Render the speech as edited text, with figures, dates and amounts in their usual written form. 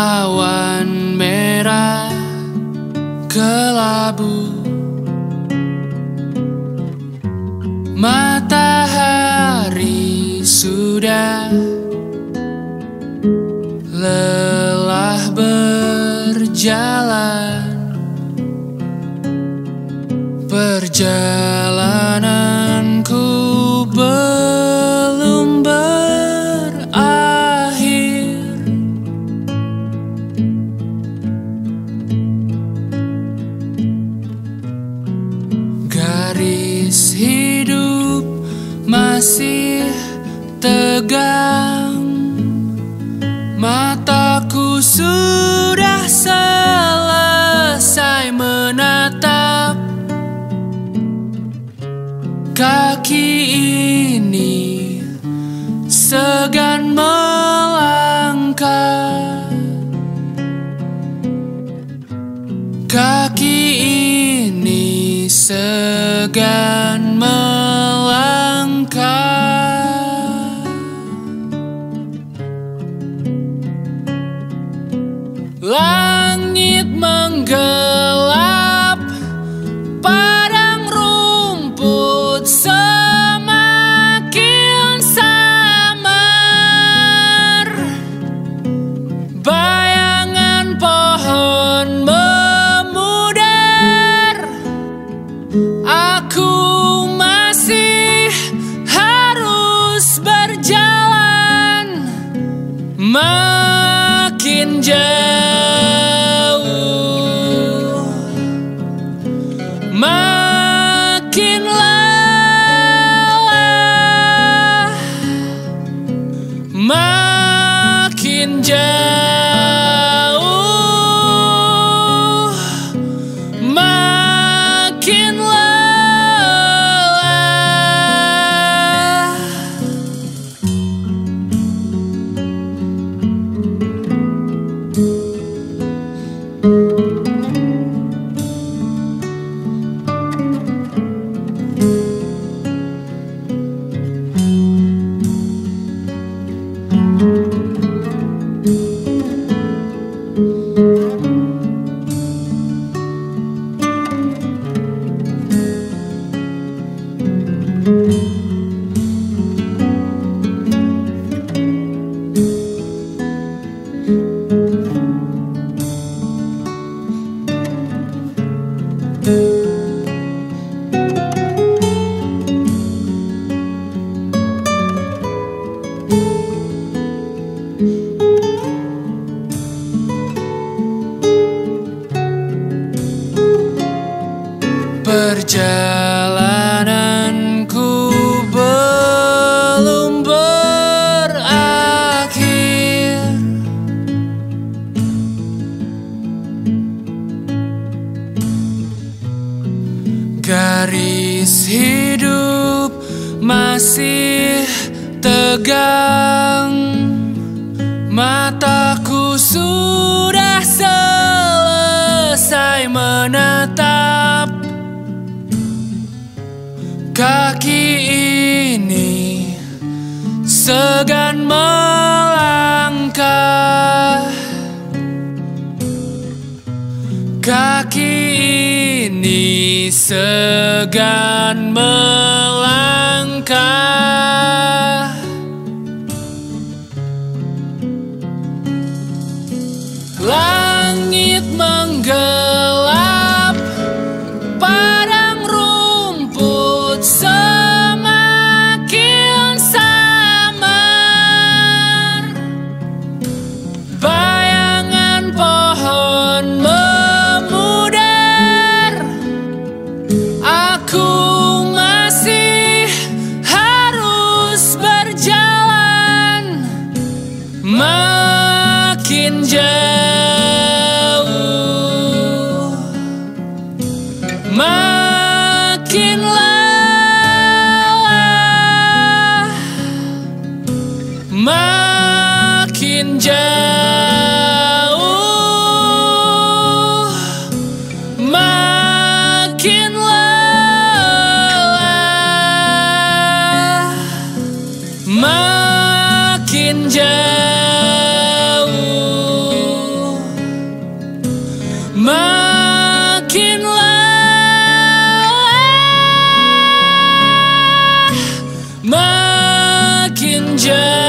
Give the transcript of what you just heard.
awan merah kelabu, matahari sudah lelah berjalan. Perjalananku belum berakhir. Garis hidup masih tegang, mataku sudah selesai menatap. Kaki ini segan melangkah. Kaki ini segan melangkah. Langit menggelap, padang rumput semakin samar. Bayangan pohon memudar. Aku masih harus berjalan makin jauh, makin lelah, makin jauh, makin lelah. Perjalananku belum berakhir. Garis hidup masih tegang, mataku sudah selesai menatap. Kaki ini segan melangkah. Kaki ini segan melangkah. Langit menggelap, padang rumput semakin samar. Bayangan pohon memudar. Aku masih harus berjalan makin jauh, makin lelah, makin jauh, makin lelah, makin jauh. senja